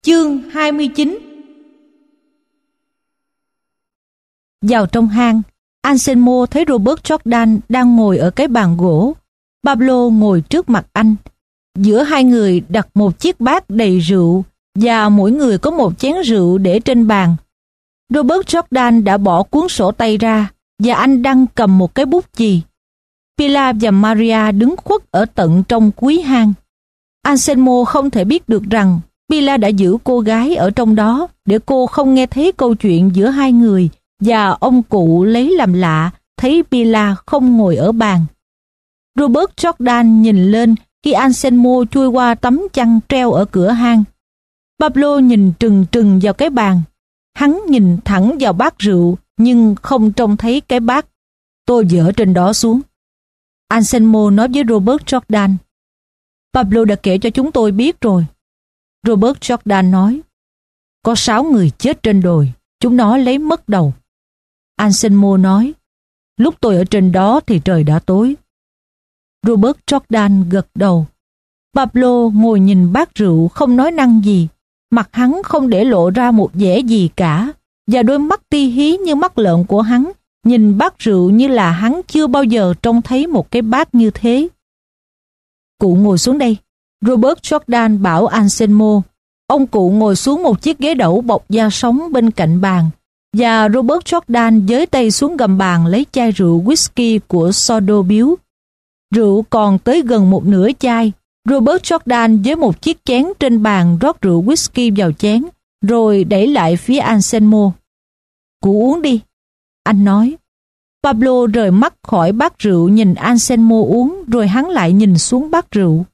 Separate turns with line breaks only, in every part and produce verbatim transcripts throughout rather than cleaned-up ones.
Chương hai mươi chín. Vào trong hang, Anselmo thấy Robert Jordan đang ngồi ở cái bàn gỗ. Pablo ngồi trước mặt anh. Giữa hai người đặt một chiếc bát đầy rượu và mỗi người có một chén rượu để trên bàn. Robert Jordan đã bỏ cuốn sổ tay ra và anh đang cầm một cái bút chì. Pilar và Maria đứng khuất ở tận trong cuối hang. Anselmo không thể biết được rằng Pilar đã giữ cô gái ở trong đó để cô không nghe thấy câu chuyện giữa hai người, và ông cụ lấy làm lạ thấy Pilar không ngồi ở bàn. Robert Jordan nhìn lên khi Anselmo chui qua tấm chăn treo ở cửa hang. Pablo nhìn trừng trừng vào cái bàn. Hắn nhìn thẳng vào bát rượu nhưng không trông thấy cái bát. Tôi dỡ trên đó xuống, Anselmo nói với Robert Jordan. Pablo đã kể cho chúng tôi biết rồi. Robert Jordan nói. Có sáu người chết trên đồi, chúng nó lấy mất đầu. Anselmo nói. Lúc tôi ở trên đó thì trời đã tối. Robert Jordan gật đầu. Pablo ngồi nhìn bát rượu không nói năng gì. Mặt hắn không để lộ ra một vẻ gì cả, và đôi mắt ti hí như mắt lợn của hắn nhìn bát rượu như là hắn chưa bao giờ trông thấy một cái bát như thế. Cụ ngồi xuống đây, Robert Jordan bảo Anselmo. Ông cụ ngồi xuống một chiếc ghế đẩu bọc da sống bên cạnh bàn, và Robert Jordan giơ tay xuống gầm bàn lấy chai rượu whisky của Sordo biếu. Rượu còn tới gần một nửa chai. Robert Jordan với một chiếc chén trên bàn rót rượu whisky vào chén, rồi đẩy lại phía Anselmo. Cụ uống đi, anh nói. Pablo rời mắt khỏi bát rượu nhìn Anselmo uống, rồi hắn lại nhìn xuống bát rượu.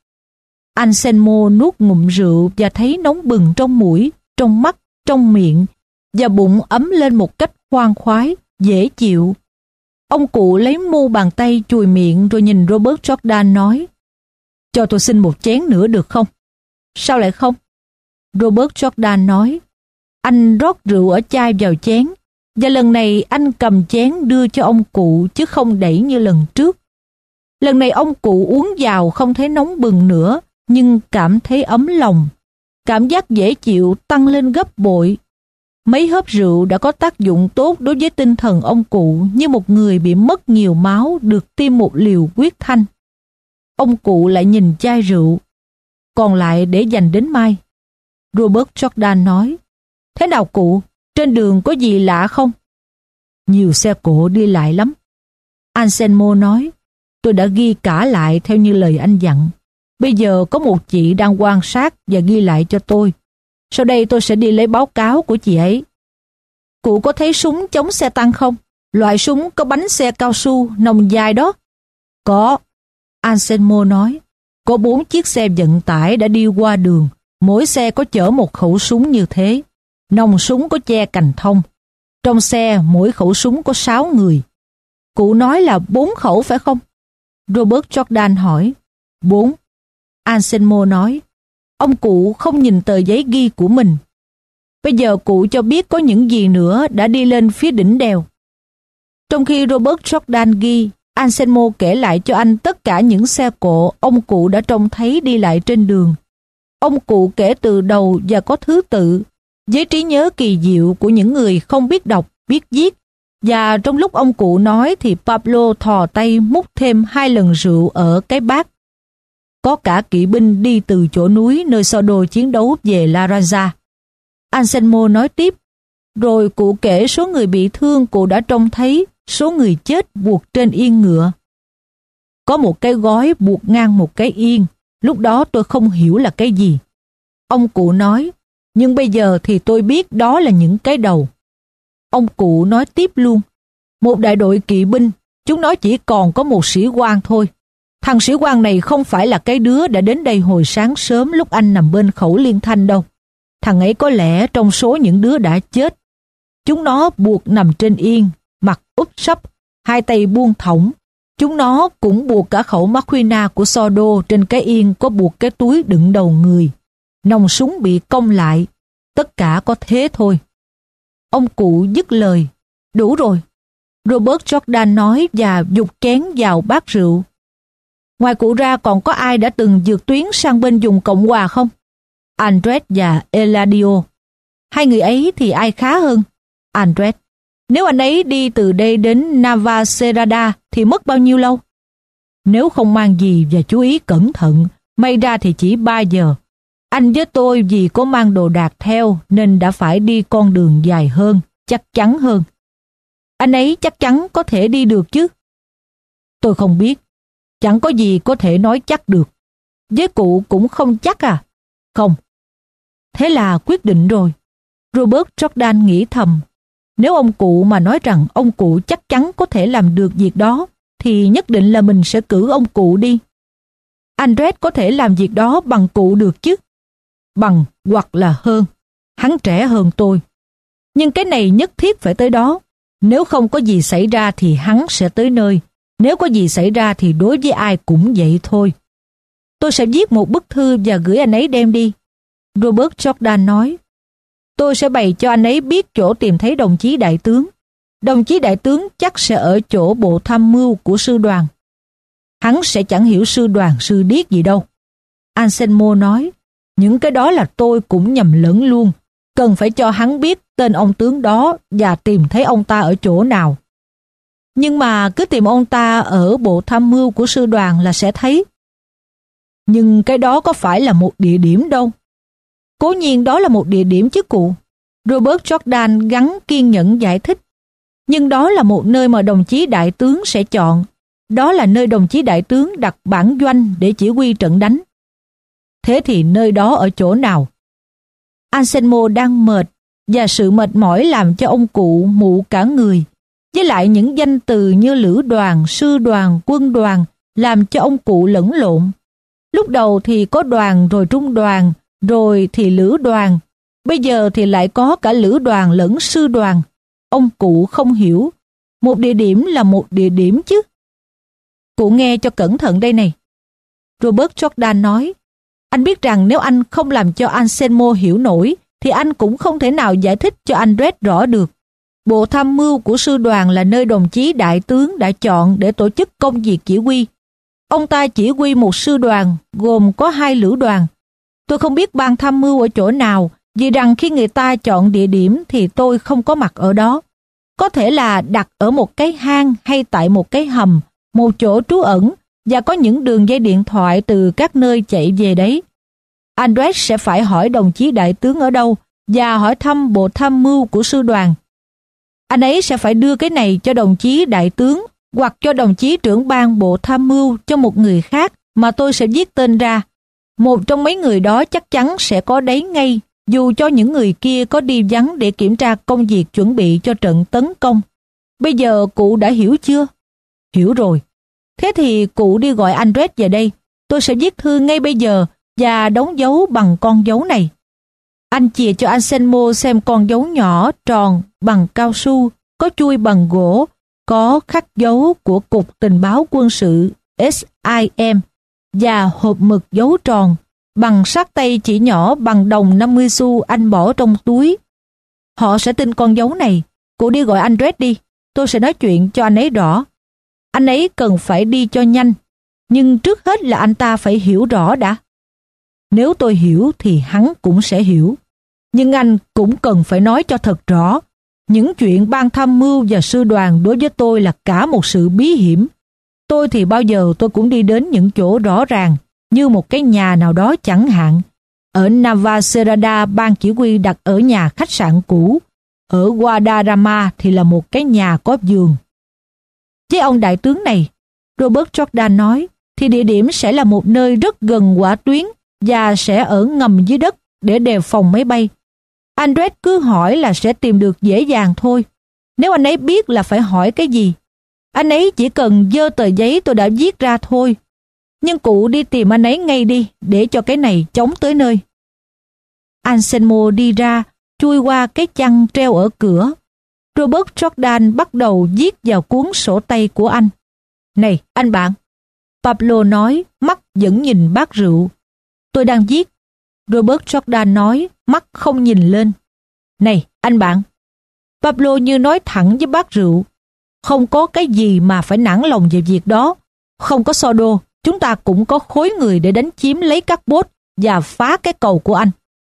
Anselmo nuốt ngụm rượu và thấy nóng bừng trong mũi, trong mắt, trong miệng, và bụng ấm lên một cách khoan khoái, dễ chịu. Ông cụ lấy mu bàn tay chùi miệng rồi nhìn Robert Jordan nói. Cho tôi xin một chén nữa được không? Sao lại không? Robert Jordan nói. Anh rót rượu ở chai vào chén, và lần này anh cầm chén đưa cho ông cụ chứ không đẩy như lần trước. Lần này ông cụ uống vào không thấy nóng bừng nữa, nhưng cảm thấy ấm lòng. Cảm giác dễ chịu tăng lên gấp bội. Mấy hớp rượu đã có tác dụng tốt đối với tinh thần ông cụ, như một người bị mất nhiều máu được tiêm một liều huyết thanh. Ông cụ lại nhìn chai rượu. Còn lại để dành đến mai. Robert Jordan nói. Thế nào cụ? Trên đường có gì lạ không? Nhiều xe cộ đi lại lắm. Anselmo nói. Tôi đã ghi cả lại theo như lời anh dặn. Bây giờ có một chị đang quan sát và ghi lại cho tôi. Sau đây tôi sẽ đi lấy báo cáo của chị ấy. Cụ có thấy súng chống xe tăng không? Loại súng có bánh xe cao su, nòng dài đó. Có. Anselmo nói. Có bốn chiếc xe vận tải đã đi qua đường. Mỗi xe có chở một khẩu súng như thế. Nòng súng có che cành thông. Trong xe mỗi khẩu súng có sáu người. Cụ nói là bốn khẩu phải không? Robert Jordan hỏi. Bốn. Anselmo nói. Ông cụ không nhìn tờ giấy ghi của mình. Bây giờ cụ cho biết có những gì nữa đã đi lên phía đỉnh đèo. Trong khi Robert Jordan ghi, Anselmo kể lại cho anh tất cả những xe cộ ông cụ đã trông thấy đi lại trên đường. Ông cụ kể từ đầu và có thứ tự, với trí nhớ kỳ diệu của những người không biết đọc, biết viết. Và trong lúc ông cụ nói thì Pablo thò tay múc thêm hai lần rượu ở cái bát. Có cả kỵ binh đi từ chỗ núi nơi Sordo chiến đấu về La Raza. Anselmo nói tiếp, rồi cụ kể số người bị thương cụ đã trông thấy, số người chết buộc trên yên ngựa. Có một cái gói buộc ngang một cái yên, lúc đó tôi không hiểu là cái gì. Ông cụ nói, nhưng bây giờ thì tôi biết đó là những cái đầu. Ông cụ nói tiếp luôn, một đại đội kỵ binh, chúng nó chỉ còn có một sĩ quan thôi. Thằng sĩ quan này không phải là cái đứa đã đến đây hồi sáng sớm lúc anh nằm bên khẩu liên thanh đâu. Thằng ấy có lẽ trong số những đứa đã chết. Chúng nó buộc nằm trên yên, mặt úp sấp, hai tay buông thõng. Chúng nó cũng buộc cả khẩu Maquina của Sordo trên cái yên có buộc cái túi đựng đầu người. Nòng súng bị cong lại. Tất cả có thế thôi. Ông cụ dứt lời. Đủ rồi. Robert Jordan nói và vụt chén vào bát rượu. Ngoài cụ ra còn có ai đã từng vượt tuyến sang bên vùng Cộng Hòa không? Andres và Eladio. Hai người ấy thì ai khá hơn? Andres. Nếu anh ấy đi từ đây đến Navacerrada thì mất bao nhiêu lâu? Nếu không mang gì và chú ý cẩn thận, may ra thì chỉ ba giờ. Anh với tôi vì có mang đồ đạc theo nên đã phải đi con đường dài hơn, chắc chắn hơn. Anh ấy chắc chắn có thể đi được chứ? Tôi không biết. Chẳng có gì có thể nói chắc được. Với cụ cũng không chắc à? Không. Thế là quyết định rồi. Robert Jordan nghĩ thầm. Nếu ông cụ mà nói rằng ông cụ chắc chắn có thể làm được việc đó, thì nhất định là mình sẽ cử ông cụ đi. Andres có thể làm việc đó bằng cụ được chứ? Bằng hoặc là hơn. Hắn trẻ hơn tôi. Nhưng cái này nhất thiết phải tới đó. Nếu không có gì xảy ra thì hắn sẽ tới nơi. Nếu có gì xảy ra thì đối với ai cũng vậy thôi. Tôi sẽ viết một bức thư và gửi anh ấy đem đi. Robert Jordan nói. Tôi sẽ bày cho anh ấy biết chỗ tìm thấy đồng chí đại tướng. Đồng chí đại tướng chắc sẽ ở chỗ bộ tham mưu của sư đoàn. Hắn sẽ chẳng hiểu sư đoàn sư điếc gì đâu. Anselmo nói. Những cái đó là tôi cũng nhầm lẫn luôn. Cần phải cho hắn biết tên ông tướng đó và tìm thấy ông ta ở chỗ nào. Nhưng mà cứ tìm ông ta ở bộ tham mưu của sư đoàn là sẽ thấy. Nhưng cái đó có phải là một địa điểm đâu. Cố nhiên đó là một địa điểm chứ cụ. Robert Jordan gắng kiên nhẫn giải thích. Nhưng đó là một nơi mà đồng chí đại tướng sẽ chọn. Đó là nơi đồng chí đại tướng đặt bản doanh để chỉ huy trận đánh. Thế thì nơi đó ở chỗ nào? Anselmo đang mệt và sự mệt mỏi làm cho ông cụ mụ cả người. Với lại những danh từ như lữ đoàn, sư đoàn, quân đoàn làm cho ông cụ lẫn lộn. Lúc đầu thì có đoàn rồi trung đoàn, rồi thì lữ đoàn. Bây giờ thì lại có cả lữ đoàn lẫn sư đoàn. Ông cụ không hiểu. Một địa điểm là một địa điểm chứ. Cụ nghe cho cẩn thận đây này. Robert Jordan nói. Anh biết rằng nếu anh không làm cho Anselmo hiểu nổi, thì anh cũng không thể nào giải thích cho Andres rõ được. Bộ tham mưu của sư đoàn là nơi đồng chí đại tướng đã chọn để tổ chức công việc chỉ huy. Ông ta chỉ huy một sư đoàn, gồm có hai lữ đoàn. Tôi không biết ban tham mưu ở chỗ nào, vì rằng khi người ta chọn địa điểm thì tôi không có mặt ở đó. Có thể là đặt ở một cái hang hay tại một cái hầm, một chỗ trú ẩn, và có những đường dây điện thoại từ các nơi chạy về đấy. Andres sẽ phải hỏi đồng chí đại tướng ở đâu và hỏi thăm bộ tham mưu của sư đoàn. Anh ấy sẽ phải đưa cái này cho đồng chí đại tướng hoặc cho đồng chí trưởng ban bộ tham mưu cho một người khác mà tôi sẽ viết tên ra. Một trong mấy người đó chắc chắn sẽ có đấy ngay, dù cho những người kia có đi vắng để kiểm tra công việc chuẩn bị cho trận tấn công. Bây giờ cụ đã hiểu chưa? Hiểu rồi. Thế thì cụ đi gọi Andres về đây. Tôi sẽ viết thư ngay bây giờ và đóng dấu bằng con dấu này. Anh chìa cho Anselmo xem con dấu nhỏ, tròn, bằng cao su, có chui bằng gỗ, có khắc dấu của Cục Tình báo Quân sự S I M và hộp mực dấu tròn, bằng sát tay chỉ nhỏ bằng đồng năm mươi xu anh bỏ trong túi. Họ sẽ tin con dấu này. Cụ đi gọi Andres đi. Tôi sẽ nói chuyện cho anh ấy rõ. Anh ấy cần phải đi cho nhanh, nhưng trước hết là anh ta phải hiểu rõ đã. Nếu tôi hiểu thì hắn cũng sẽ hiểu. Nhưng anh cũng cần phải nói cho thật rõ. Những chuyện ban tham mưu và sư đoàn đối với tôi là cả một sự bí hiểm. Tôi thì bao giờ tôi cũng đi đến những chỗ rõ ràng, như một cái nhà nào đó chẳng hạn. Ở Navacerrada, ban chỉ huy đặt ở nhà khách sạn cũ. Ở Guadarrama thì là một cái nhà có giường. Với ông đại tướng này, Robert Jordan nói, thì địa điểm sẽ là một nơi rất gần hỏa tuyến và sẽ ở ngầm dưới đất để đề phòng máy bay. Andres cứ hỏi là sẽ tìm được dễ dàng thôi. Nếu anh ấy biết là phải hỏi cái gì, anh ấy chỉ cần giơ tờ giấy tôi đã viết ra thôi. Nhưng cụ đi tìm anh ấy ngay đi, để cho cái này chống tới nơi. Anselmo đi ra, chui qua cái chăn treo ở cửa. Robert Jordan bắt đầu viết vào cuốn sổ tay của anh. Này, anh bạn. Pablo nói, mắt vẫn nhìn bát rượu. Tôi đang viết. Robert Jordan nói, mắt không nhìn lên. Này, anh bạn. Pablo như nói thẳng với bát rượu. Không có cái gì mà phải nản lòng về việc đó. Không có so đô, chúng ta cũng có khối người để đánh chiếm lấy các bốt và phá cái cầu của anh.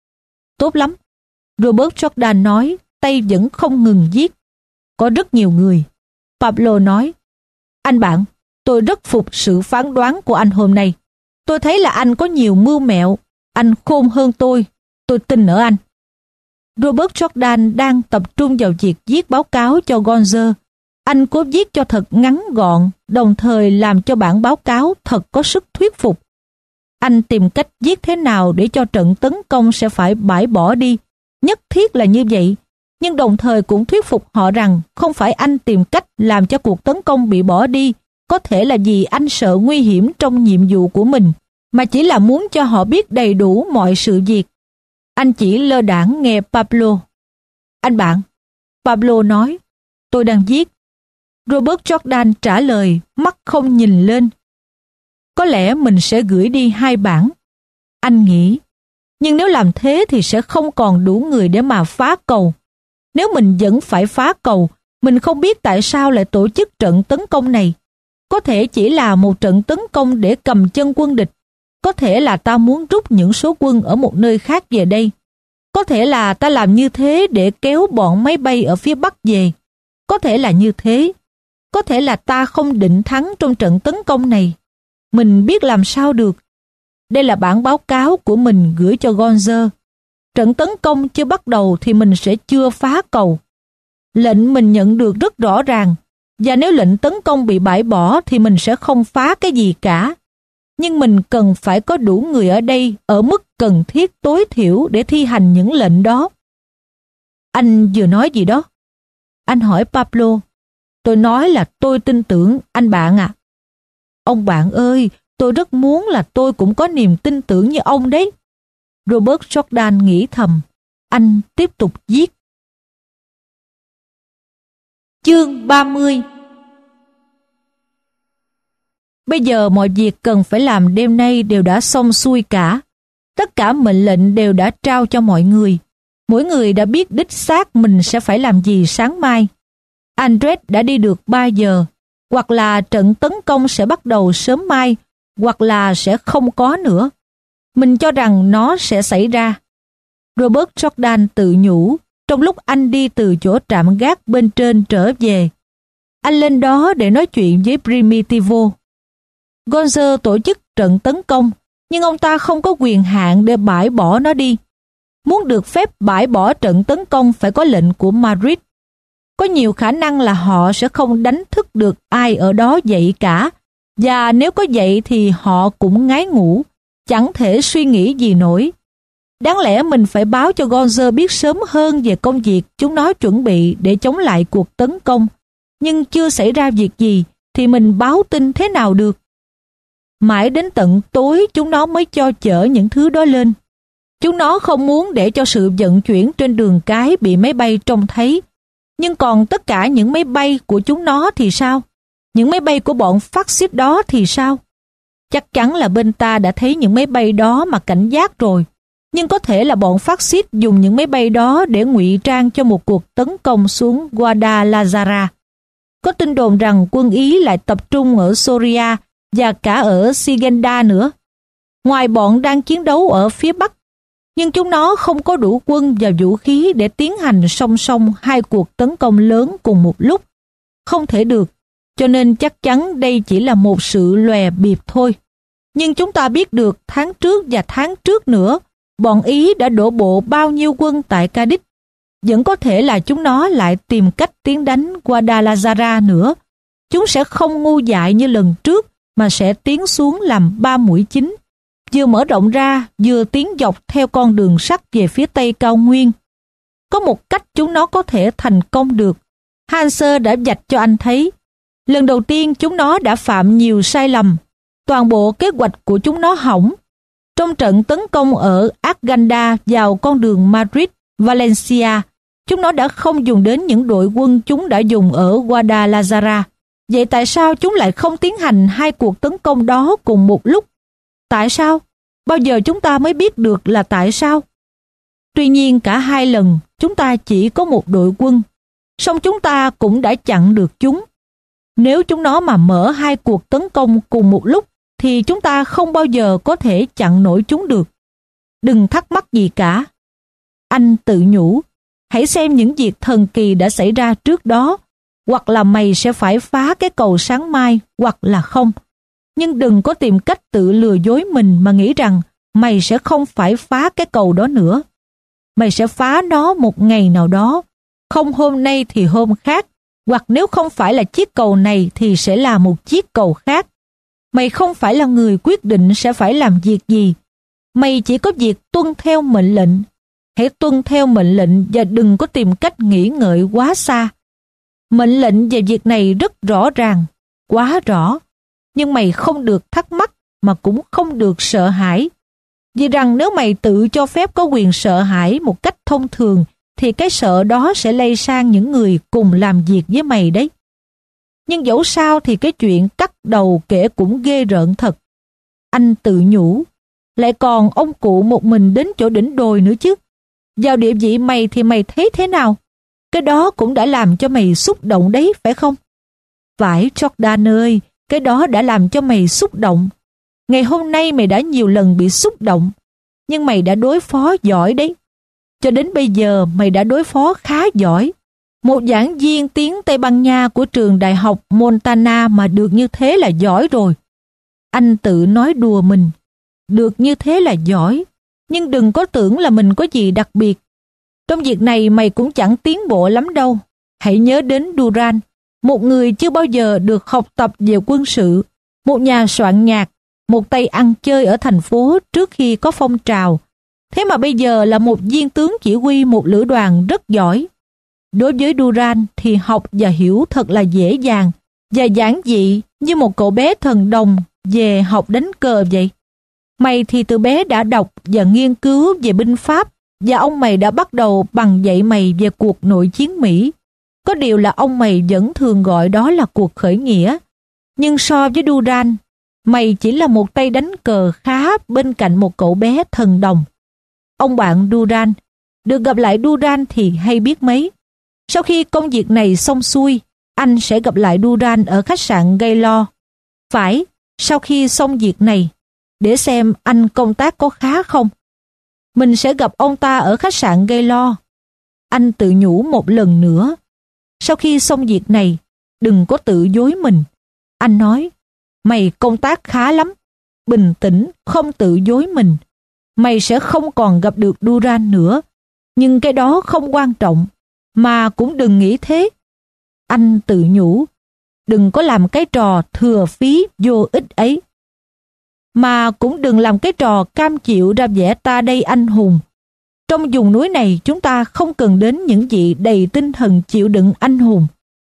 tốt lắm. Robert Jordan nói, tay vẫn không ngừng viết. Có rất nhiều người. Pablo nói, anh bạn, tôi rất phục sự phán đoán của anh hôm nay. Tôi thấy là anh có nhiều mưu mẹo. Anh khôn hơn tôi. Tôi tin ở anh. Robert Jordan đang tập trung vào việc viết báo cáo cho Gonzer. Anh cố viết cho thật ngắn gọn, đồng thời làm cho bản báo cáo thật có sức thuyết phục. Anh tìm cách viết thế nào để cho trận tấn công sẽ phải bãi bỏ đi. Nhất thiết là như vậy, nhưng đồng thời cũng thuyết phục họ rằng không phải anh tìm cách làm cho cuộc tấn công bị bỏ đi, có thể là vì anh sợ nguy hiểm trong nhiệm vụ của mình, mà chỉ là muốn cho họ biết đầy đủ mọi sự việc. Anh chỉ lơ đãng nghe Pablo. Anh bạn, Pablo nói, tôi đang viết. Robert Jordan trả lời, mắt không nhìn lên. Có lẽ mình sẽ gửi đi hai bản. Anh nghĩ, nhưng nếu làm thế thì sẽ không còn đủ người để mà phá cầu. Nếu mình vẫn phải phá cầu, mình không biết tại sao lại tổ chức trận tấn công này. Có thể chỉ là một trận tấn công để cầm chân quân địch. Có thể là ta muốn rút những số quân ở một nơi khác về đây. Có thể là ta làm như thế để kéo bọn máy bay ở phía Bắc về. Có thể là như thế. Có thể là ta không định thắng trong trận tấn công này. Mình biết làm sao được. Đây là bản báo cáo của mình gửi cho Gonzer. Trận tấn công chưa bắt đầu thì mình sẽ chưa phá cầu. Lệnh mình nhận được rất rõ ràng, và nếu lệnh tấn công bị bãi bỏ thì mình sẽ không phá cái gì cả. Nhưng mình cần phải có đủ người ở đây ở mức cần thiết tối thiểu để thi hành những lệnh đó. Anh vừa nói gì đó? Anh hỏi Pablo. Tôi nói là tôi tin tưởng anh bạn ạ. À. Ông bạn ơi, tôi rất muốn là tôi cũng có niềm tin tưởng như ông đấy. Robert Jordan nghĩ thầm. Anh tiếp tục viết. Chương ba mươi. Bây giờ mọi việc cần phải làm đêm nay đều đã xong xuôi cả. Tất cả mệnh lệnh đều đã trao cho mọi người. Mỗi người đã biết đích xác mình sẽ phải làm gì sáng mai. Andres đã đi được ba giờ. Hoặc là trận tấn công sẽ bắt đầu sớm mai, hoặc là sẽ không có nữa. Mình cho rằng nó sẽ xảy ra. Robert Jordan tự nhủ trong lúc anh đi từ chỗ trạm gác bên trên trở về. Anh lên đó để nói chuyện với Primitivo. Gonzer tổ chức trận tấn công, nhưng ông ta không có quyền hạn để bãi bỏ nó đi. Muốn được phép bãi bỏ trận tấn công phải có lệnh của Madrid. Có nhiều khả năng là họ sẽ không đánh thức được ai ở đó dậy cả, và nếu có dậy thì họ cũng ngái ngủ, chẳng thể suy nghĩ gì nổi. Đáng lẽ mình phải báo cho Gonzer biết sớm hơn về công việc chúng nó chuẩn bị để chống lại cuộc tấn công, nhưng chưa xảy ra việc gì thì mình báo tin thế nào được. Mãi đến tận tối chúng nó mới cho chở những thứ đó lên. Chúng nó không muốn để cho sự vận chuyển trên đường cái bị máy bay trông thấy. Nhưng còn tất cả những máy bay của chúng nó thì sao? Những máy bay của bọn phát xít đó thì sao? Chắc chắn là bên ta đã thấy những máy bay đó mà cảnh giác rồi. Nhưng có thể là bọn phát xít dùng những máy bay đó để ngụy trang cho một cuộc tấn công xuống Guadalajara. Có tin đồn rằng quân Ý lại tập trung ở Soria và cả ở Sigenda nữa. Ngoài bọn đang chiến đấu ở phía Bắc, nhưng chúng nó không có đủ quân và vũ khí để tiến hành song song hai cuộc tấn công lớn cùng một lúc. Không thể được, cho nên chắc chắn đây chỉ là một sự lòe bịp thôi. Nhưng chúng ta biết được tháng trước và tháng trước nữa, bọn Ý đã đổ bộ bao nhiêu quân tại Cadiz. Vẫn có thể là chúng nó lại tìm cách tiến đánh Guadalajara nữa. Chúng sẽ không ngu dại như lần trước, mà sẽ tiến xuống làm ba mũi chính, vừa mở rộng ra, vừa tiến dọc theo con đường sắt về phía tây cao nguyên. Có một cách chúng nó có thể thành công được. Hanser đã vạch cho anh thấy. Lần đầu tiên chúng nó đã phạm nhiều sai lầm. Toàn bộ kế hoạch của chúng nó hỏng. Trong trận tấn công ở Arganda vào con đường Madrid-Valencia, chúng nó đã không dùng đến những đội quân chúng đã dùng ở Guadalajara. Vậy tại sao chúng lại không tiến hành hai cuộc tấn công đó cùng một lúc? Tại sao? Bao giờ chúng ta mới biết được là tại sao? Tuy nhiên cả hai lần chúng ta chỉ có một đội quân, song chúng ta cũng đã chặn được chúng. Nếu chúng nó mà mở hai cuộc tấn công cùng một lúc thì chúng ta không bao giờ có thể chặn nổi chúng được. Đừng thắc mắc gì cả. Anh tự nhủ, hãy xem những việc thần kỳ đã xảy ra trước đó, hoặc là mày sẽ phải phá cái cầu sáng mai, hoặc là không. Nhưng đừng có tìm cách tự lừa dối mình mà nghĩ rằng mày sẽ không phải phá cái cầu đó nữa. Mày sẽ phá nó một ngày nào đó, không hôm nay thì hôm khác, hoặc nếu không phải là chiếc cầu này thì sẽ là một chiếc cầu khác. Mày không phải là người quyết định sẽ phải làm việc gì. Mày chỉ có việc tuân theo mệnh lệnh. Hãy tuân theo mệnh lệnh và đừng có tìm cách nghĩ ngợi quá xa. Mệnh lệnh về việc này rất rõ ràng, quá rõ. Nhưng mày không được thắc mắc mà cũng không được sợ hãi. Vì rằng nếu mày tự cho phép có quyền sợ hãi một cách thông thường thì cái sợ đó sẽ lây sang những người cùng làm việc với mày đấy. Nhưng dẫu sao thì cái chuyện cắt đầu kể cũng ghê rợn thật. Anh tự nhủ, lại còn ông cụ một mình đến chỗ đỉnh đồi nữa chứ. Vào địa vị mày thì mày thấy thế nào? Cái đó cũng đã làm cho mày xúc động đấy, phải không? Phải, Jordan ơi, cái đó đã làm cho mày xúc động. Ngày hôm nay mày đã nhiều lần bị xúc động, nhưng mày đã đối phó giỏi đấy. Cho đến bây giờ mày đã đối phó khá giỏi. Một giảng viên tiếng Tây Ban Nha của trường đại học Montana mà được như thế là giỏi rồi. Anh tự nói đùa mình, được như thế là giỏi, nhưng đừng có tưởng là mình có gì đặc biệt. Trong việc này mày cũng chẳng tiến bộ lắm đâu. Hãy nhớ đến Duran, một người chưa bao giờ được học tập về quân sự, một nhà soạn nhạc, một tay ăn chơi ở thành phố trước khi có phong trào. Thế mà bây giờ là một viên tướng chỉ huy một lữ đoàn rất giỏi. Đối với Duran thì học và hiểu thật là dễ dàng và giản dị như một cậu bé thần đồng về học đánh cờ vậy. Mày thì từ bé đã đọc và nghiên cứu về binh pháp, và ông mày đã bắt đầu bằng dạy mày về cuộc nội chiến Mỹ. Có điều là ông mày vẫn thường gọi đó là cuộc khởi nghĩa. Nhưng so với Duran, mày chỉ là một tay đánh cờ khá bên cạnh một cậu bé thần đồng. Ông bạn Duran, được gặp lại Duran thì hay biết mấy. Sau khi công việc này xong xuôi, anh sẽ gặp lại Duran ở khách sạn Gaylord. Phải, sau khi xong việc này, để xem anh công tác có khá không. Mình sẽ gặp ông ta ở khách sạn Gaylord. Anh tự nhủ một lần nữa. Sau khi xong việc này, đừng có tự dối mình. Anh nói, mày công tác khá lắm. Bình tĩnh, không tự dối mình. Mày sẽ không còn gặp được Duran nữa. Nhưng cái đó không quan trọng. Mà cũng đừng nghĩ thế. Anh tự nhủ, đừng có làm cái trò thừa phí vô ích ấy. Mà cũng đừng làm cái trò cam chịu ra vẻ ta đây anh hùng. Trong vùng núi này chúng ta không cần đến những vị đầy tinh thần chịu đựng anh hùng.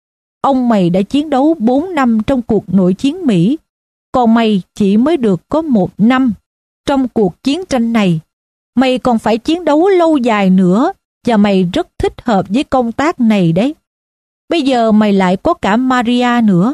Ông mày đã chiến đấu bốn năm trong cuộc nội chiến Mỹ, còn mày chỉ mới được có một năm trong cuộc chiến tranh này. Mày còn phải chiến đấu lâu dài nữa, và mày rất thích hợp với công tác này đấy. Bây giờ mày lại có cả Maria nữa.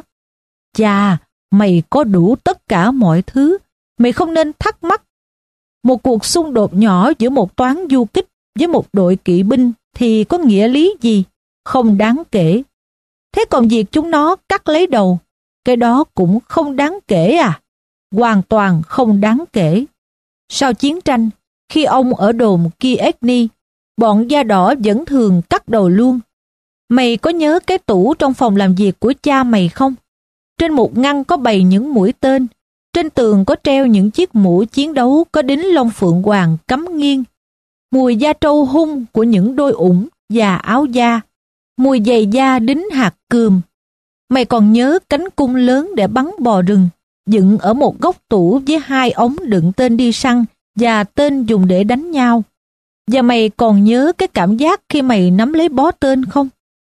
Chà, mày có đủ tất cả mọi thứ. Mày không nên thắc mắc. Một cuộc xung đột nhỏ giữa một toán du kích với một đội kỵ binh thì có nghĩa lý gì? Không đáng kể. Thế còn việc chúng nó cắt lấy đầu, cái đó cũng không đáng kể à? Hoàn toàn không đáng kể. Sau chiến tranh, khi ông ở đồn Kiekni, bọn da đỏ vẫn thường cắt đầu luôn. Mày có nhớ cái tủ trong phòng làm việc của cha mày không? Trên một ngăn có bày những mũi tên, trên tường có treo những chiếc mũ chiến đấu có đính lông phượng hoàng cắm nghiêng. Mùi da trâu hung của những đôi ủng và áo da, mùi giày da đính hạt cườm. Mày còn nhớ cánh cung lớn để bắn bò rừng, dựng ở một góc tủ với hai ống đựng tên đi săn và tên dùng để đánh nhau. Và mày còn nhớ cái cảm giác khi mày nắm lấy bó tên không?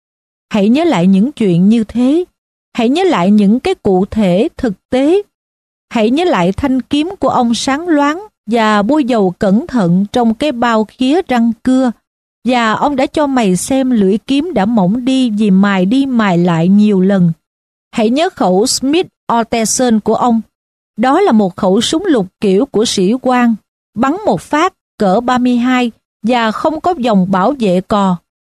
Hãy nhớ lại những chuyện như thế. Hãy nhớ lại những cái cụ thể thực tế. Hãy nhớ lại thanh kiếm của ông sáng loáng và bôi dầu cẩn thận trong cái bao khía răng cưa. Và ông đã cho mày xem lưỡi kiếm đã mỏng đi vì mài đi mài lại nhiều lần. Hãy nhớ khẩu Smith Orteson của ông. Đó là một khẩu súng lục kiểu của sĩ quan, bắn một phát cỡ ba mươi hai và không có vòng bảo vệ cò.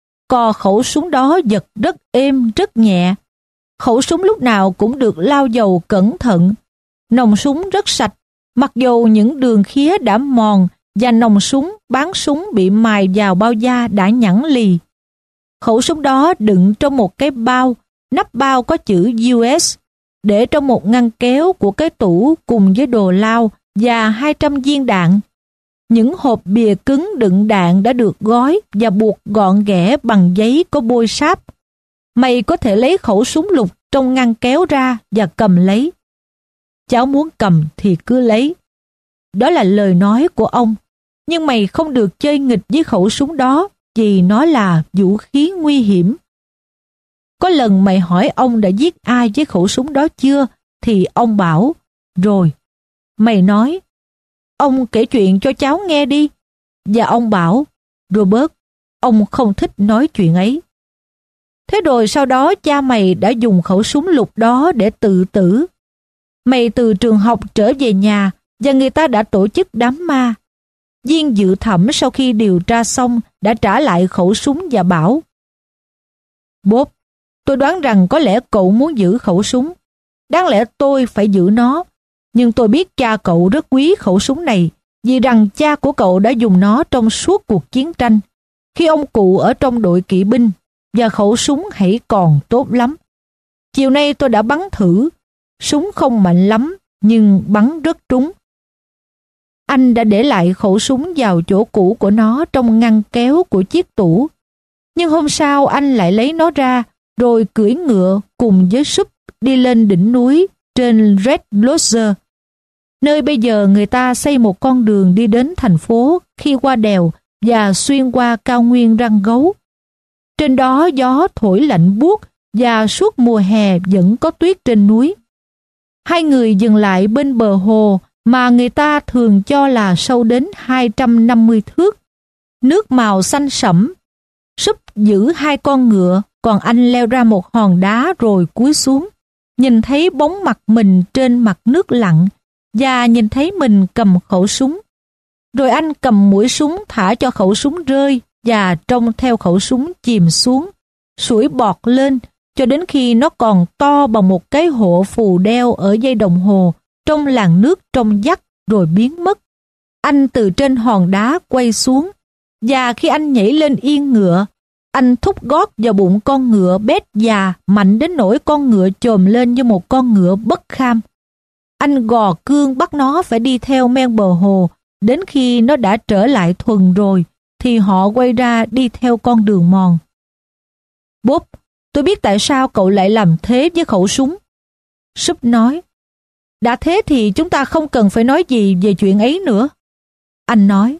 Cò khẩu súng đó giật rất êm, rất nhẹ. Khẩu súng lúc nào cũng được lau dầu cẩn thận. Nòng súng rất sạch, mặc dù những đường khía đã mòn và nòng súng, bán súng bị mài vào bao da đã nhẵn lì. Khẩu súng đó đựng trong một cái bao, nắp bao có chữ u ét, để trong một ngăn kéo của cái tủ cùng với đồ lao và hai trăm viên đạn. Những hộp bìa cứng đựng đạn đã được gói và buộc gọn ghẽ bằng giấy có bôi sáp. Mày có thể lấy khẩu súng lục trong ngăn kéo ra và cầm lấy. Cháu muốn cầm thì cứ lấy. Đó là lời nói của ông. Nhưng mày không được chơi nghịch với khẩu súng đó vì nó là vũ khí nguy hiểm. Có lần mày hỏi ông đã giết ai với khẩu súng đó chưa, thì ông bảo, rồi. Mày nói, ông kể chuyện cho cháu nghe đi. Và ông bảo, Robert, ông không thích nói chuyện ấy. Thế rồi sau đó cha mày đã dùng khẩu súng lục đó để tự tử. Mày từ trường học trở về nhà và người ta đã tổ chức đám ma. Viên dự thẩm sau khi điều tra xong đã trả lại khẩu súng và bảo, Bob, tôi đoán rằng có lẽ cậu muốn giữ khẩu súng. Đáng lẽ tôi phải giữ nó. Nhưng tôi biết cha cậu rất quý khẩu súng này vì rằng cha của cậu đã dùng nó trong suốt cuộc chiến tranh khi ông cụ ở trong đội kỵ binh và khẩu súng hãy còn tốt lắm. Chiều nay tôi đã bắn thử. Súng không mạnh lắm nhưng bắn rất trúng. Anh đã để lại khẩu súng vào chỗ cũ của nó trong ngăn kéo của chiếc tủ. Nhưng hôm sau anh lại lấy nó ra rồi cưỡi ngựa cùng với Súp đi lên đỉnh núi trên Red Lodge, nơi bây giờ người ta xây một con đường đi đến thành phố khi qua đèo và xuyên qua cao nguyên răng gấu. Trên đó gió thổi lạnh buốt và suốt mùa hè vẫn có tuyết trên núi. Hai người dừng lại bên bờ hồ mà người ta thường cho là sâu đến hai trăm năm mươi thước. Nước màu xanh sẫm. Súp giữ hai con ngựa, còn anh leo ra một hòn đá rồi cúi xuống, nhìn thấy bóng mặt mình trên mặt nước lặng và nhìn thấy mình cầm khẩu súng. Rồi anh cầm mũi súng thả cho khẩu súng rơi và trông theo khẩu súng chìm xuống, sủi bọt lên cho đến khi nó còn to bằng một cái hộ phù đeo ở dây đồng hồ trong làn nước trong vắt rồi biến mất. Anh từ trên hòn đá quay xuống và khi anh nhảy lên yên ngựa, anh thúc gót vào bụng con ngựa bét già mạnh đến nỗi con ngựa chồm lên như một con ngựa bất kham. Anh gò cương bắt nó phải đi theo men bờ hồ, đến khi nó đã trở lại thuần rồi thì họ quay ra đi theo con đường mòn. Bob, tôi biết tại sao cậu lại làm thế với khẩu súng. Súp nói, đã thế thì chúng ta không cần phải nói gì về chuyện ấy nữa. Anh nói,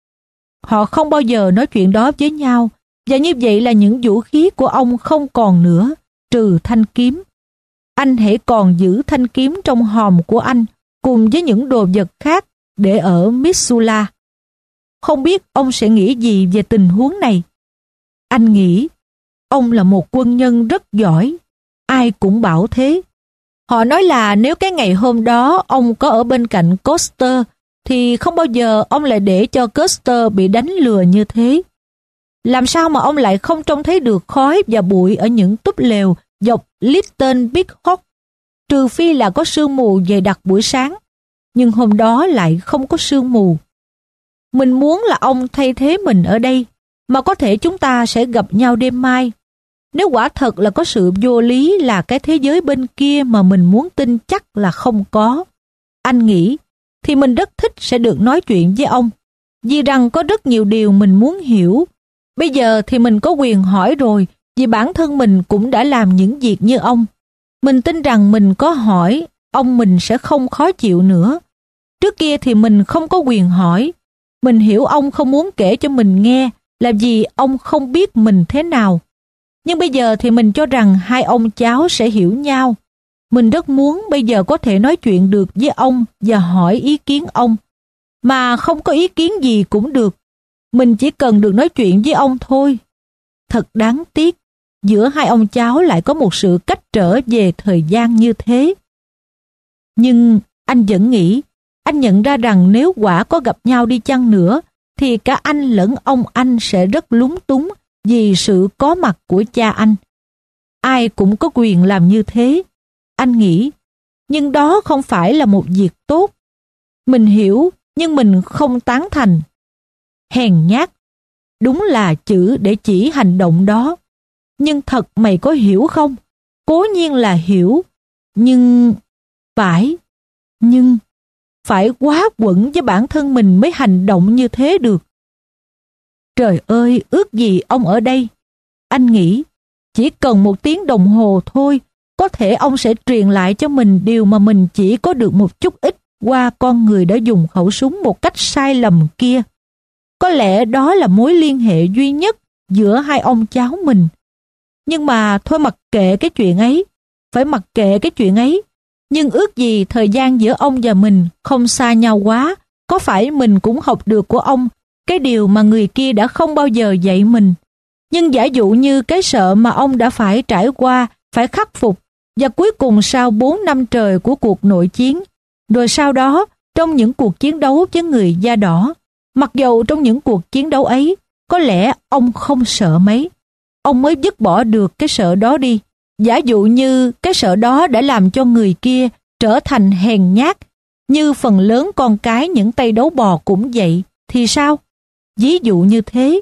họ không bao giờ nói chuyện đó với nhau, và như vậy là những vũ khí của ông không còn nữa, trừ thanh kiếm. Anh hãy còn giữ thanh kiếm trong hòm của anh, cùng với những đồ vật khác để ở Missoula. Không biết ông sẽ nghĩ gì về tình huống này? Anh nghĩ, ông là một quân nhân rất giỏi. Ai cũng bảo thế. Họ nói là nếu cái ngày hôm đó ông có ở bên cạnh Custer, thì không bao giờ ông lại để cho Custer bị đánh lừa như thế. Làm sao mà ông lại không trông thấy được khói và bụi ở những túp lều dọc Little Big Hawk, trừ phi là có sương mù dày đặc buổi sáng. Nhưng hôm đó lại không có sương mù. Mình muốn là ông thay thế mình ở đây, mà có thể chúng ta sẽ gặp nhau đêm mai. Nếu quả thật là có sự vô lý là cái thế giới bên kia mà mình muốn tin chắc là không có, anh nghĩ, thì mình rất thích sẽ được nói chuyện với ông, vì rằng có rất nhiều điều mình muốn hiểu. Bây giờ thì mình có quyền hỏi rồi, vì bản thân mình cũng đã làm những việc như ông. Mình tin rằng mình có hỏi, ông mình sẽ không khó chịu nữa. Trước kia thì mình không có quyền hỏi. Mình hiểu ông không muốn kể cho mình nghe là vì ông không biết mình thế nào. Nhưng bây giờ thì mình cho rằng hai ông cháu sẽ hiểu nhau. Mình rất muốn bây giờ có thể nói chuyện được với ông và hỏi ý kiến ông. Mà không có ý kiến gì cũng được. Mình chỉ cần được nói chuyện với ông thôi. Thật đáng tiếc, giữa hai ông cháu lại có một sự cách trở về thời gian như thế. Nhưng anh vẫn nghĩ, anh nhận ra rằng nếu quả có gặp nhau đi chăng nữa, thì cả anh lẫn ông anh sẽ rất lúng túng vì sự có mặt của cha anh. Ai cũng có quyền làm như thế, anh nghĩ, nhưng đó không phải là một việc tốt. Mình hiểu nhưng mình không tán thành. Hèn nhát, đúng là chữ để chỉ hành động đó. Nhưng thật mày có hiểu không? Cố nhiên là hiểu, nhưng... Phải, nhưng... Phải quá quẩn với bản thân mình mới hành động như thế được. Trời ơi, ước gì ông ở đây. Anh nghĩ, chỉ cần một tiếng đồng hồ thôi, có thể ông sẽ truyền lại cho mình điều mà mình chỉ có được một chút ít qua con người đã dùng khẩu súng một cách sai lầm kia. Có lẽ đó là mối liên hệ duy nhất giữa hai ông cháu mình. Nhưng mà thôi mặc kệ cái chuyện ấy, phải mặc kệ cái chuyện ấy. Nhưng ước gì thời gian giữa ông và mình không xa nhau quá, có phải mình cũng học được của ông cái điều mà người kia đã không bao giờ dạy mình. Nhưng giả dụ như cái sợ mà ông đã phải trải qua, phải khắc phục, và cuối cùng sau bốn năm trời của cuộc nội chiến, rồi sau đó trong những cuộc chiến đấu với người da đỏ, mặc dầu trong những cuộc chiến đấu ấy, có lẽ ông không sợ mấy, ông mới dứt bỏ được cái sợ đó đi. Giả dụ như cái sợ đó đã làm cho người kia trở thành hèn nhát, như phần lớn con cái những tay đấu bò cũng vậy, thì sao? Ví dụ như thế.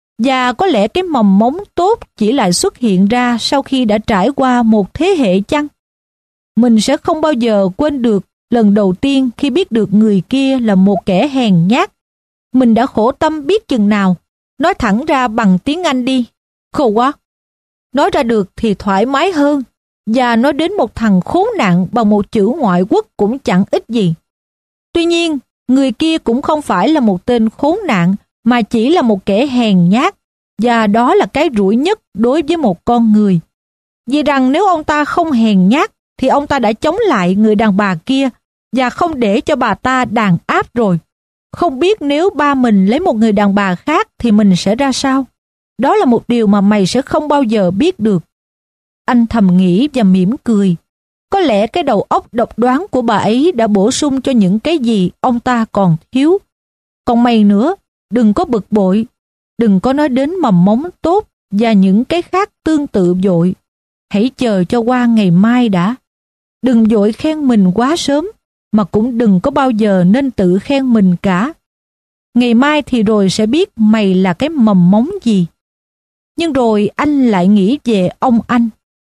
Và có lẽ cái mầm mống tốt chỉ lại xuất hiện ra sau khi đã trải qua một thế hệ chăng? Mình sẽ không bao giờ quên được lần đầu tiên khi biết được người kia là một kẻ hèn nhát. Mình đã khổ tâm biết chừng nào. Nói thẳng ra bằng tiếng Anh đi. Khổ quá. Nói ra được thì thoải mái hơn. Và nói đến một thằng khốn nạn bằng một chữ ngoại quốc cũng chẳng ích gì. Tuy nhiên, người kia cũng không phải là một tên khốn nạn, mà chỉ là một kẻ hèn nhát. Và đó là cái rủi nhất đối với một con người. Vì rằng nếu ông ta không hèn nhát, thì ông ta đã chống lại người đàn bà kia và không để cho bà ta đàn áp rồi. Không biết nếu ba mình lấy một người đàn bà khác thì mình sẽ ra sao? Đó là một điều mà mày sẽ không bao giờ biết được. Anh thầm nghĩ và mỉm cười. Có lẽ cái đầu óc độc đoán của bà ấy đã bổ sung cho những cái gì ông ta còn thiếu. Còn mày nữa, đừng có bực bội, đừng có nói đến mầm mống tốt và những cái khác tương tự vội. Hãy chờ cho qua ngày mai đã. Đừng vội khen mình quá sớm, mà cũng đừng có bao giờ nên tự khen mình cả. Ngày mai thì rồi sẽ biết mày là cái mầm mống gì. Nhưng rồi anh lại nghĩ về ông anh.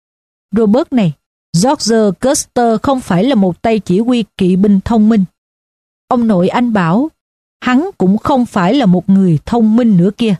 Robert này, George Custer không phải là một tay chỉ huy kỵ binh thông minh. Ông nội anh bảo, hắn cũng không phải là một người thông minh nữa kia.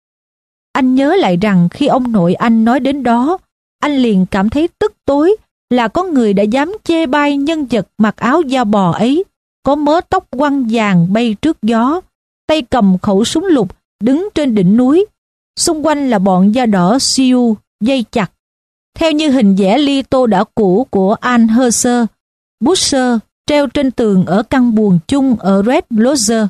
Anh nhớ lại rằng khi ông nội anh nói đến đó, anh liền cảm thấy tức tối là có người đã dám chê bai nhân vật mặc áo da bò ấy, có mớ tóc quăn vàng bay trước gió, tay cầm khẩu súng lục, đứng trên đỉnh núi. Xung quanh là bọn da đỏ Sioux dây chặt, theo như hình vẽ li tô đã cũ của Anheuser Busch treo trên tường ở căn buồng chung ở Red Lodge.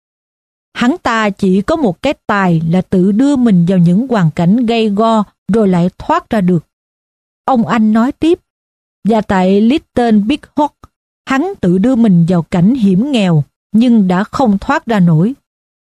Hắn ta chỉ có một cái tài là tự đưa mình vào những hoàn cảnh gay go rồi lại thoát ra được. Ông anh nói tiếp, và tại Little Big Hawk, hắn tự đưa mình vào cảnh hiểm nghèo nhưng đã không thoát ra nổi.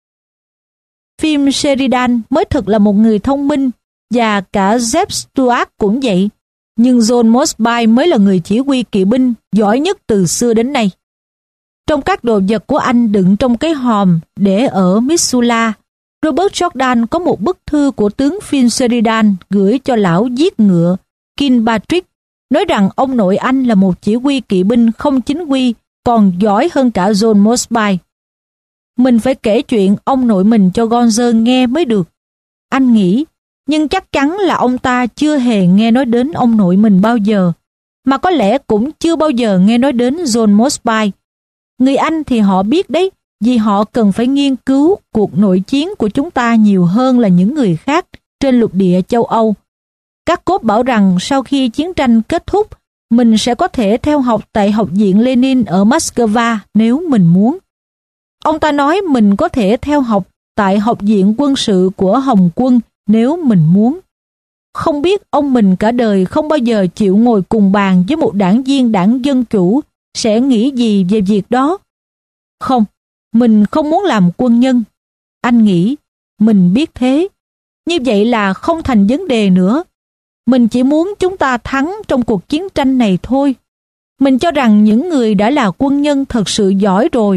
Phim Sheridan mới thực là một người thông minh, và cả Jeb Stuart cũng vậy, nhưng John Mosby mới là người chỉ huy kỵ binh giỏi nhất từ xưa đến nay. Trong các đồ vật của anh đựng trong cái hòm để ở Missoula, Robert Jordan có một bức thư của tướng Phil Sheridan gửi cho lão giết ngựa Kilpatrick, nói rằng ông nội anh là một chỉ huy kỵ binh không chính quy, còn giỏi hơn cả John Mosby. Mình phải kể chuyện ông nội mình cho Gonzer nghe mới được. Anh nghĩ, nhưng chắc chắn là ông ta chưa hề nghe nói đến ông nội mình bao giờ, mà có lẽ cũng chưa bao giờ nghe nói đến John Mosby. Người Anh thì họ biết đấy, vì họ cần phải nghiên cứu cuộc nội chiến của chúng ta nhiều hơn là những người khác trên lục địa châu Âu. Các cốt bảo rằng sau khi chiến tranh kết thúc, mình sẽ có thể theo học tại Học viện Lenin ở Moscow nếu mình muốn. Ông ta nói mình có thể theo học tại Học viện quân sự của Hồng quân nếu mình muốn. Không biết ông mình cả đời không bao giờ chịu ngồi cùng bàn với một đảng viên đảng Dân Chủ sẽ nghĩ gì về việc đó? Không, mình không muốn làm quân nhân. Anh nghĩ, mình biết thế. Như vậy là không thành vấn đề nữa. Mình chỉ muốn chúng ta thắng trong cuộc chiến tranh này thôi. Mình cho rằng những người đã là quân nhân thật sự giỏi rồi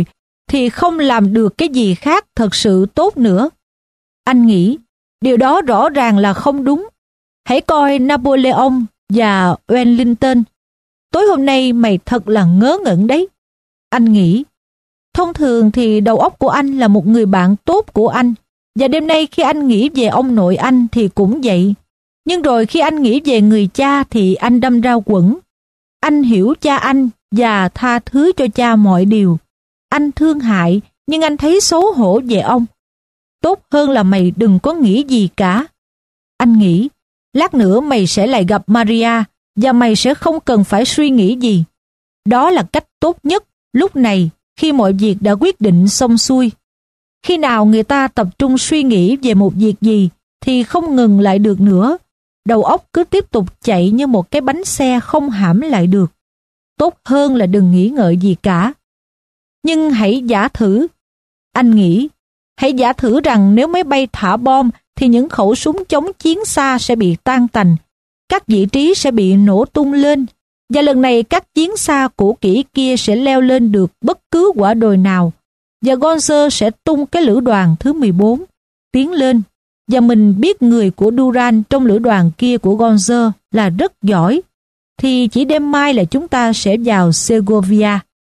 thì không làm được cái gì khác thật sự tốt nữa. Anh nghĩ, điều đó rõ ràng là không đúng. Hãy coi Napoleon và Wellington. Tối hôm nay mày thật là ngớ ngẩn đấy. Anh nghĩ, thông thường thì đầu óc của anh là một người bạn tốt của anh, và đêm nay khi anh nghĩ về ông nội anh thì cũng vậy. Nhưng rồi khi anh nghĩ về người cha thì anh đâm ra quẫn. Anh hiểu cha anh và tha thứ cho cha mọi điều. Anh thương hại, nhưng anh thấy xấu hổ về ông. Tốt hơn là mày đừng có nghĩ gì cả. Anh nghĩ, lát nữa mày sẽ lại gặp Maria và mày sẽ không cần phải suy nghĩ gì. Đó là cách tốt nhất lúc này khi mọi việc đã quyết định xong xuôi. Khi nào người ta tập trung suy nghĩ về một việc gì thì không ngừng lại được nữa. Đầu óc cứ tiếp tục chạy như một cái bánh xe không hãm lại được. Tốt hơn là đừng nghĩ ngợi gì cả. Nhưng hãy giả thử. Anh nghĩ, hãy giả thử rằng nếu máy bay thả bom thì những khẩu súng chống chiến xa sẽ bị tan tành. Các vị trí sẽ bị nổ tung lên. Và lần này các chiến xa cũ kỹ kia sẽ leo lên được bất cứ quả đồi nào. Và Gonzer sẽ tung cái lữ đoàn thứ mười bốn, tiến lên. Và mình biết người của Duran trong lữ đoàn kia của Gonzer là rất giỏi. Thì chỉ đêm mai là chúng ta sẽ vào Segovia.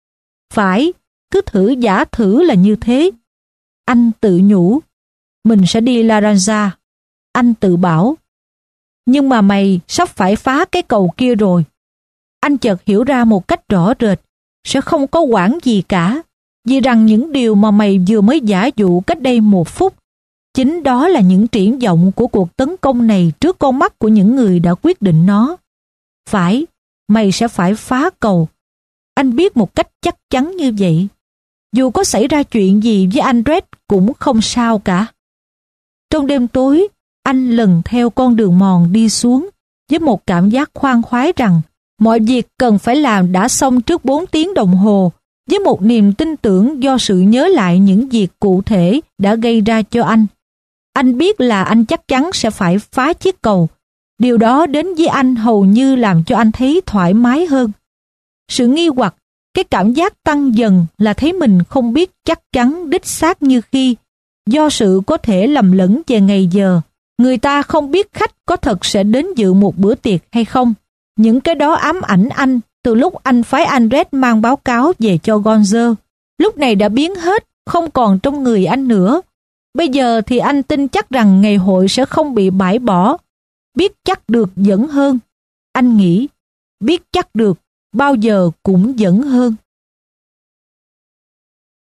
Phải, cứ thử giả thử là như thế. Anh tự nhủ, mình sẽ đi Laranja. Anh tự bảo, nhưng mà mày sắp phải phá cái cầu kia rồi. Anh chợt hiểu ra một cách rõ rệt, sẽ không có quản gì cả, vì rằng những điều mà mày vừa mới giả dụ cách đây một phút, chính đó là những triển vọng của cuộc tấn công này trước con mắt của những người đã quyết định nó. Phải, mày sẽ phải phá cầu. Anh biết một cách chắc chắn như vậy. Dù có xảy ra chuyện gì với Andres cũng không sao cả. Trong đêm tối, anh lần theo con đường mòn đi xuống với một cảm giác khoan khoái rằng mọi việc cần phải làm đã xong trước bốn tiếng đồng hồ, với một niềm tin tưởng do sự nhớ lại những việc cụ thể đã gây ra cho anh. Anh biết là anh chắc chắn sẽ phải phá chiếc cầu. Điều đó đến với anh hầu như làm cho anh thấy thoải mái hơn. Sự nghi hoặc, cái cảm giác tăng dần là thấy mình không biết chắc chắn đích xác như khi, do sự có thể lầm lẫn về ngày giờ, người ta không biết khách có thật sẽ đến dự một bữa tiệc hay không. Những cái đó ám ảnh anh từ lúc anh phái Andres mang báo cáo về cho Gonzer. Lúc này đã biến hết, không còn trong người anh nữa. Bây giờ thì anh tin chắc rằng ngày hội sẽ không bị bãi bỏ. Biết chắc được vẫn hơn. Anh nghĩ, biết chắc được bao giờ cũng vẫn hơn.